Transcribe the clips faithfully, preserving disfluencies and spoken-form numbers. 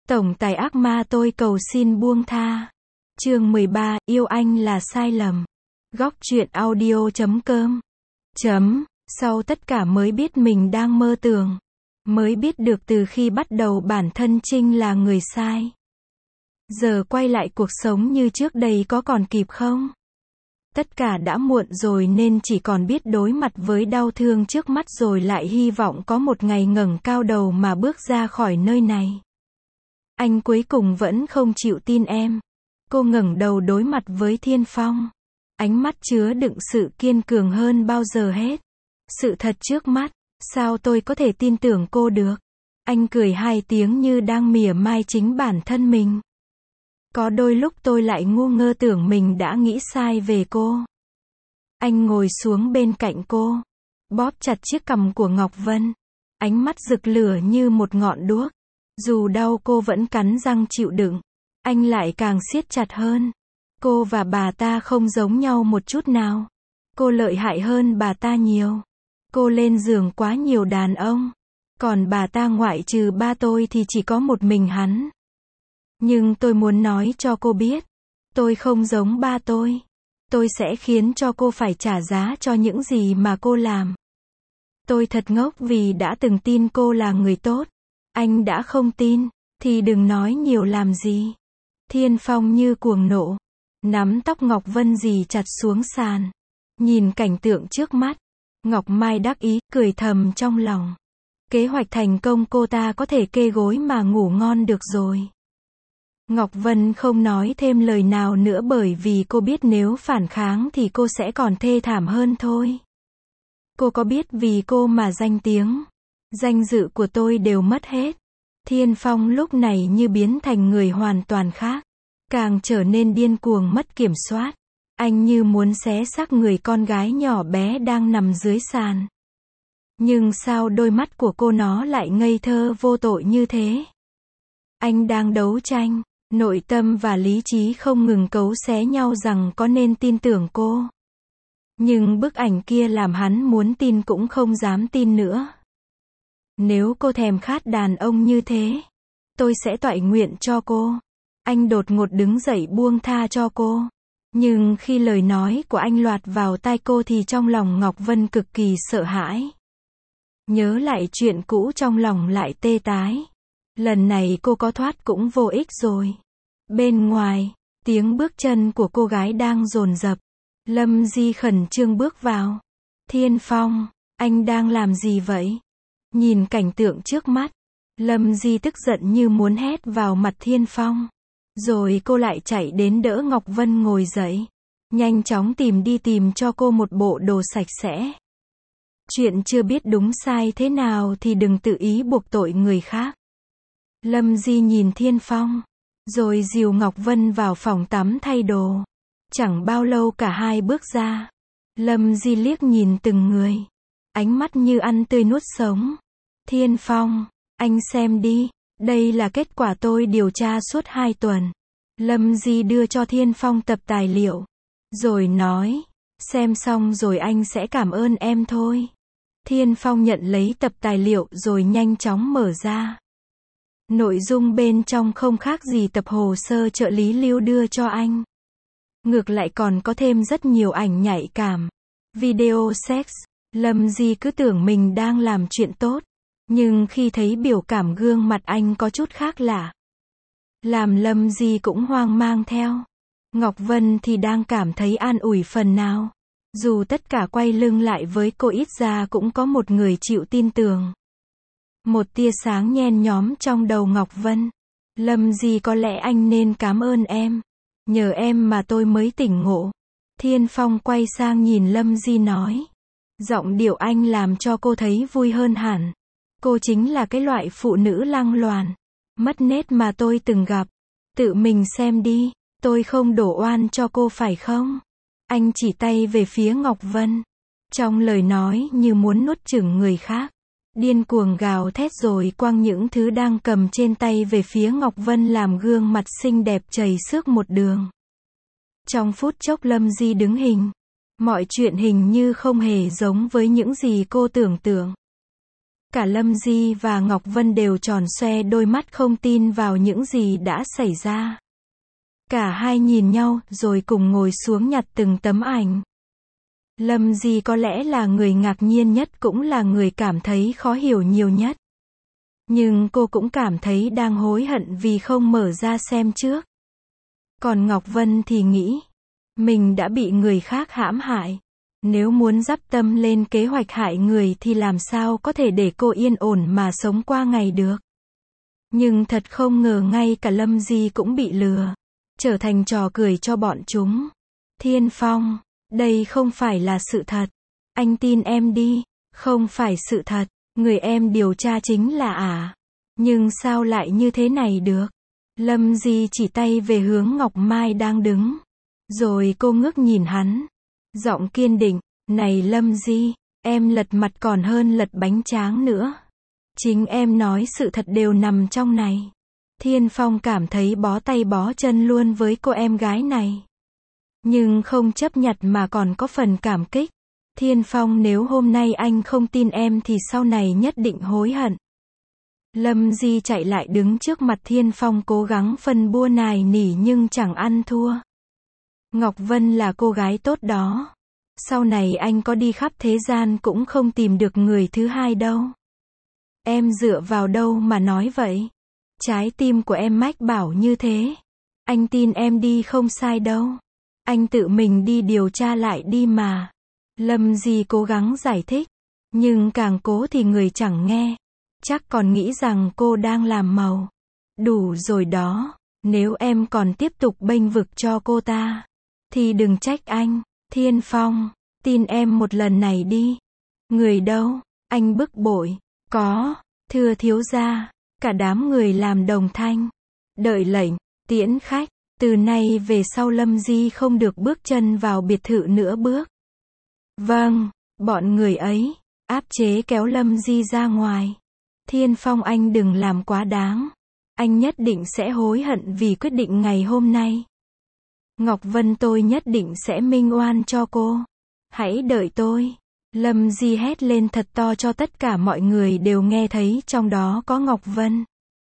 Tổng tài ác ma tôi cầu xin buông tha. Chương mười ba, yêu anh là sai lầm. Góc truyện audio chấm com. Chấm, sau tất cả mới biết mình đang mơ tưởng. Mới biết được từ khi bắt đầu bản thân Trinh là người sai. Giờ quay lại cuộc sống như trước đây có còn kịp không? Tất cả đã muộn rồi nên chỉ còn biết đối mặt với đau thương trước mắt rồi lại hy vọng có một ngày ngẩng cao đầu mà bước ra khỏi nơi này. Anh cuối cùng vẫn không chịu tin em. Cô ngẩng đầu đối mặt với Thiên Phong. Ánh mắt chứa đựng sự kiên cường hơn bao giờ hết. Sự thật trước mắt, sao tôi có thể tin tưởng cô được? Anh cười hai tiếng như đang mỉa mai chính bản thân mình. Có đôi lúc tôi lại ngu ngơ tưởng mình đã nghĩ sai về cô. Anh ngồi xuống bên cạnh cô, bóp chặt chiếc cằm của Ngọc Vân. Ánh mắt rực lửa như một ngọn đuốc. Dù đau cô vẫn cắn răng chịu đựng. Anh lại càng siết chặt hơn. Cô và bà ta không giống nhau một chút nào. Cô lợi hại hơn bà ta nhiều. Cô lên giường quá nhiều đàn ông. Còn bà ta ngoại trừ ba tôi thì chỉ có một mình hắn. Nhưng tôi muốn nói cho cô biết. Tôi không giống ba tôi. Tôi sẽ khiến cho cô phải trả giá cho những gì mà cô làm. Tôi thật ngốc vì đã từng tin cô là người tốt. Anh đã không tin, thì đừng nói nhiều làm gì. Thiên Phong như cuồng nộ, nắm tóc Ngọc Vân dì chặt xuống sàn. Nhìn cảnh tượng trước mắt, Ngọc Mai đắc ý, cười thầm trong lòng. Kế hoạch thành công, cô ta có thể kê gối mà ngủ ngon được rồi. Ngọc Vân không nói thêm lời nào nữa bởi vì cô biết nếu phản kháng thì cô sẽ còn thê thảm hơn thôi. Cô có biết vì cô mà danh tiếng, danh dự của tôi đều mất hết. Thiên Phong lúc này như biến thành người hoàn toàn khác. Càng trở nên điên cuồng mất kiểm soát. Anh như muốn xé xác người con gái nhỏ bé đang nằm dưới sàn. Nhưng sao đôi mắt của cô nó lại ngây thơ vô tội như thế? Anh đang đấu tranh. Nội tâm và lý trí không ngừng cấu xé nhau rằng có nên tin tưởng cô. Nhưng bức ảnh kia làm hắn muốn tin cũng không dám tin nữa. Nếu cô thèm khát đàn ông như thế, tôi sẽ toại nguyện cho cô. Anh đột ngột đứng dậy buông tha cho cô. Nhưng khi lời nói của anh loạt vào tai cô thì trong lòng Ngọc Vân cực kỳ sợ hãi. Nhớ lại chuyện cũ trong lòng lại tê tái. Lần này cô có thoát cũng vô ích rồi. Bên ngoài, tiếng bước chân của cô gái đang dồn dập. Lâm Di khẩn trương bước vào. Thiên Phong, anh đang làm gì vậy? Nhìn cảnh tượng trước mắt, Lâm Di tức giận như muốn hét vào mặt Thiên Phong. Rồi cô lại chạy đến đỡ Ngọc Vân ngồi dậy. Nhanh chóng tìm đi tìm cho cô một bộ đồ sạch sẽ. Chuyện chưa biết đúng sai thế nào thì đừng tự ý buộc tội người khác. Lâm Di nhìn Thiên Phong, rồi dìu Ngọc Vân vào phòng tắm thay đồ. Chẳng bao lâu cả hai bước ra. Lâm Di liếc nhìn từng người. Ánh mắt như ăn tươi nuốt sống. Thiên Phong, anh xem đi. Đây là kết quả tôi điều tra suốt hai tuần. Lâm Di đưa cho Thiên Phong tập tài liệu. Rồi nói, xem xong rồi anh sẽ cảm ơn em thôi. Thiên Phong nhận lấy tập tài liệu rồi nhanh chóng mở ra. Nội dung bên trong không khác gì tập hồ sơ trợ lý Lưu đưa cho anh. Ngược lại còn có thêm rất nhiều ảnh nhạy cảm. Video sex. Lâm Di cứ tưởng mình đang làm chuyện tốt. Nhưng khi thấy biểu cảm gương mặt anh có chút khác lạ. Làm Lâm Di cũng hoang mang theo. Ngọc Vân thì đang cảm thấy an ủi phần nào. Dù tất cả quay lưng lại với cô ít ra cũng có một người chịu tin tưởng. Một tia sáng nhen nhóm trong đầu Ngọc Vân. Lâm Di, có lẽ anh nên cảm ơn em. Nhờ em mà tôi mới tỉnh ngộ. Thiên Phong quay sang nhìn Lâm Di nói. Giọng điệu anh làm cho cô thấy vui hơn hẳn. Cô chính là cái loại phụ nữ lăng loàn, mất nết mà tôi từng gặp. Tự mình xem đi, tôi không đổ oan cho cô phải không? Anh chỉ tay về phía Ngọc Vân. Trong lời nói như muốn nuốt chửng người khác. Điên cuồng gào thét rồi quăng những thứ đang cầm trên tay về phía Ngọc Vân làm gương mặt xinh đẹp chảy xước một đường. Trong phút chốc Lâm Di đứng hình. Mọi chuyện hình như không hề giống với những gì cô tưởng tượng. Cả Lâm Di và Ngọc Vân đều tròn xoe đôi mắt không tin vào những gì đã xảy ra. Cả hai nhìn nhau, rồi cùng ngồi xuống nhặt từng tấm ảnh. Lâm Di có lẽ là người ngạc nhiên nhất, cũng là người cảm thấy khó hiểu nhiều nhất. Nhưng cô cũng cảm thấy đang hối hận vì không mở ra xem trước. Còn Ngọc Vân thì nghĩ, mình đã bị người khác hãm hại. Nếu muốn dắp tâm lên kế hoạch hại người thì làm sao có thể để cô yên ổn mà sống qua ngày được. Nhưng thật không ngờ ngay cả Lâm Di cũng bị lừa, trở thành trò cười cho bọn chúng. Thiên Phong, đây không phải là sự thật. Anh tin em đi, không phải sự thật. Người em điều tra chính là ả. À. Nhưng sao lại như thế này được? Lâm Di chỉ tay về hướng Ngọc Mai đang đứng. Rồi cô ngước nhìn hắn. Giọng kiên định, này Lâm Di, em lật mặt còn hơn lật bánh tráng nữa. Chính em nói sự thật đều nằm trong này. Thiên Phong cảm thấy bó tay bó chân luôn với cô em gái này. Nhưng không chấp nhận mà còn có phần cảm kích. Thiên Phong, nếu hôm nay anh không tin em thì sau này nhất định hối hận. Lâm Di chạy lại đứng trước mặt Thiên Phong cố gắng phân bua nài nỉ nhưng chẳng ăn thua. Ngọc Vân là cô gái tốt đó. Sau này anh có đi khắp thế gian cũng không tìm được người thứ hai đâu. Em dựa vào đâu mà nói vậy? Trái tim của em mách bảo như thế. Anh tin em đi không sai đâu. Anh tự mình đi điều tra lại đi mà. Lâm Di cố gắng giải thích. Nhưng càng cố thì người chẳng nghe. Chắc còn nghĩ rằng cô đang làm màu. Đủ rồi đó. Nếu em còn tiếp tục bênh vực cho cô ta, thì đừng trách anh. Thiên Phong, tin em một lần này đi. Người đâu? Anh bức bội. Có, thưa thiếu gia. Cả đám người làm đồng thanh. Đợi lệnh, tiễn khách. Từ nay về sau Lâm Di không được bước chân vào biệt thự nữa bước. Vâng, bọn người ấy, áp chế kéo Lâm Di ra ngoài. Thiên Phong, anh đừng làm quá đáng. Anh nhất định sẽ hối hận vì quyết định ngày hôm nay. Ngọc Vân, tôi nhất định sẽ minh oan cho cô. Hãy đợi tôi. Lâm Di hét lên thật to cho tất cả mọi người đều nghe thấy, trong đó có Ngọc Vân.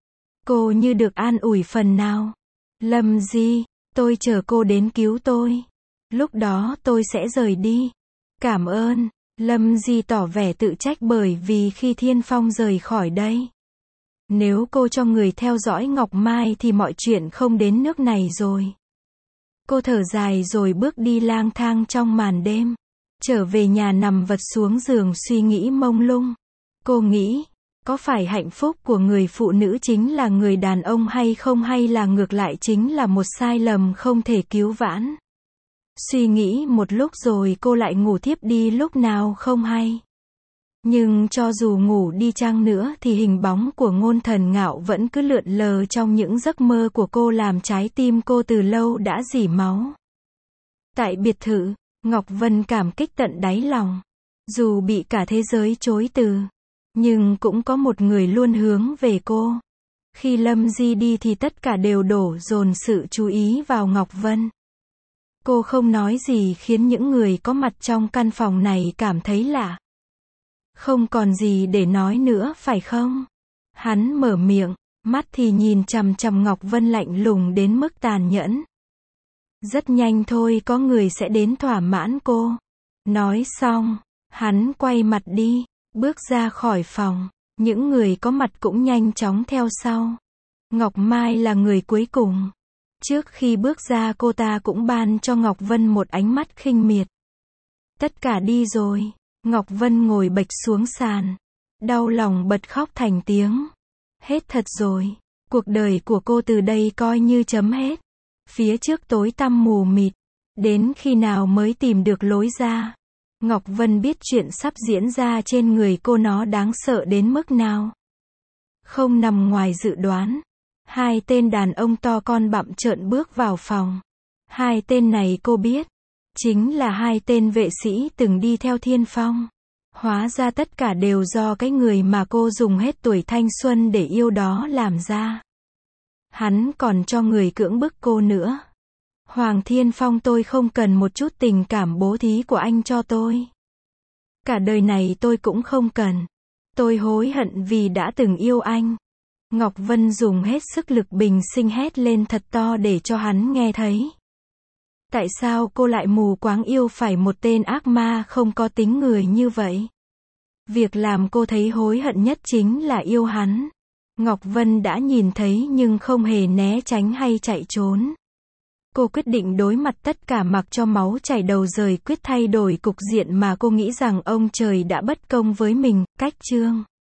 Cô như được an ủi phần nào. Lâm Di, tôi chờ cô đến cứu tôi. Lúc đó tôi sẽ rời đi. Cảm ơn. Lâm Di tỏ vẻ tự trách bởi vì khi Thiên Phong rời khỏi đây, nếu cô cho người theo dõi Ngọc Mai thì mọi chuyện không đến nước này rồi. Cô thở dài rồi bước đi lang thang trong màn đêm. Trở về nhà nằm vật xuống giường suy nghĩ mông lung. Cô nghĩ, có phải hạnh phúc của người phụ nữ chính là người đàn ông hay không, hay là ngược lại chính là một sai lầm không thể cứu vãn. Suy nghĩ một lúc rồi cô lại ngủ thiếp đi lúc nào không hay. Nhưng cho dù ngủ đi chăng nữa thì hình bóng của Ngôn Thần Ngạo vẫn cứ lượn lờ trong những giấc mơ của cô, làm trái tim cô từ lâu đã rỉ máu. Tại biệt thự, Ngọc Vân cảm kích tận đáy lòng. Dù bị cả thế giới chối từ, nhưng cũng có một người luôn hướng về cô. Khi Lâm Di đi thì tất cả đều đổ dồn sự chú ý vào Ngọc Vân. Cô không nói gì khiến những người có mặt trong căn phòng này cảm thấy lạ. Không còn gì để nói nữa phải không? Hắn mở miệng, mắt thì nhìn chằm chằm Ngọc Vân lạnh lùng đến mức tàn nhẫn. Rất nhanh thôi có người sẽ đến thỏa mãn cô. Nói xong, hắn quay mặt đi, bước ra khỏi phòng. Những người có mặt cũng nhanh chóng theo sau. Ngọc Mai là người cuối cùng. Trước khi bước ra cô ta cũng ban cho Ngọc Vân một ánh mắt khinh miệt. Tất cả đi rồi. Ngọc Vân ngồi bệch xuống sàn. Đau lòng bật khóc thành tiếng. Hết thật rồi. Cuộc đời của cô từ đây coi như chấm hết. Phía trước tối tăm mù mịt. Đến khi nào mới tìm được lối ra. Ngọc Vân biết chuyện sắp diễn ra trên người cô nó đáng sợ đến mức nào. Không nằm ngoài dự đoán. Hai tên đàn ông to con bặm trợn bước vào phòng. Hai tên này cô biết. Chính là hai tên vệ sĩ từng đi theo Thiên Phong. Hóa ra tất cả đều do cái người mà cô dùng hết tuổi thanh xuân để yêu đó làm ra. Hắn còn cho người cưỡng bức cô nữa. Hoàng Thiên Phong, tôi không cần một chút tình cảm bố thí của anh cho tôi. Cả đời này tôi cũng không cần. Tôi hối hận vì đã từng yêu anh. Ngọc Vân dùng hết sức lực bình sinh hét lên thật to để cho hắn nghe thấy. Tại sao cô lại mù quáng yêu phải một tên ác ma không có tính người như vậy? Việc làm cô thấy hối hận nhất chính là yêu hắn. Ngọc Vân đã nhìn thấy nhưng không hề né tránh hay chạy trốn. Cô quyết định đối mặt tất cả mặc cho máu chảy đầu rời, quyết thay đổi cục diện mà cô nghĩ rằng ông trời đã bất công với mình. Cách chương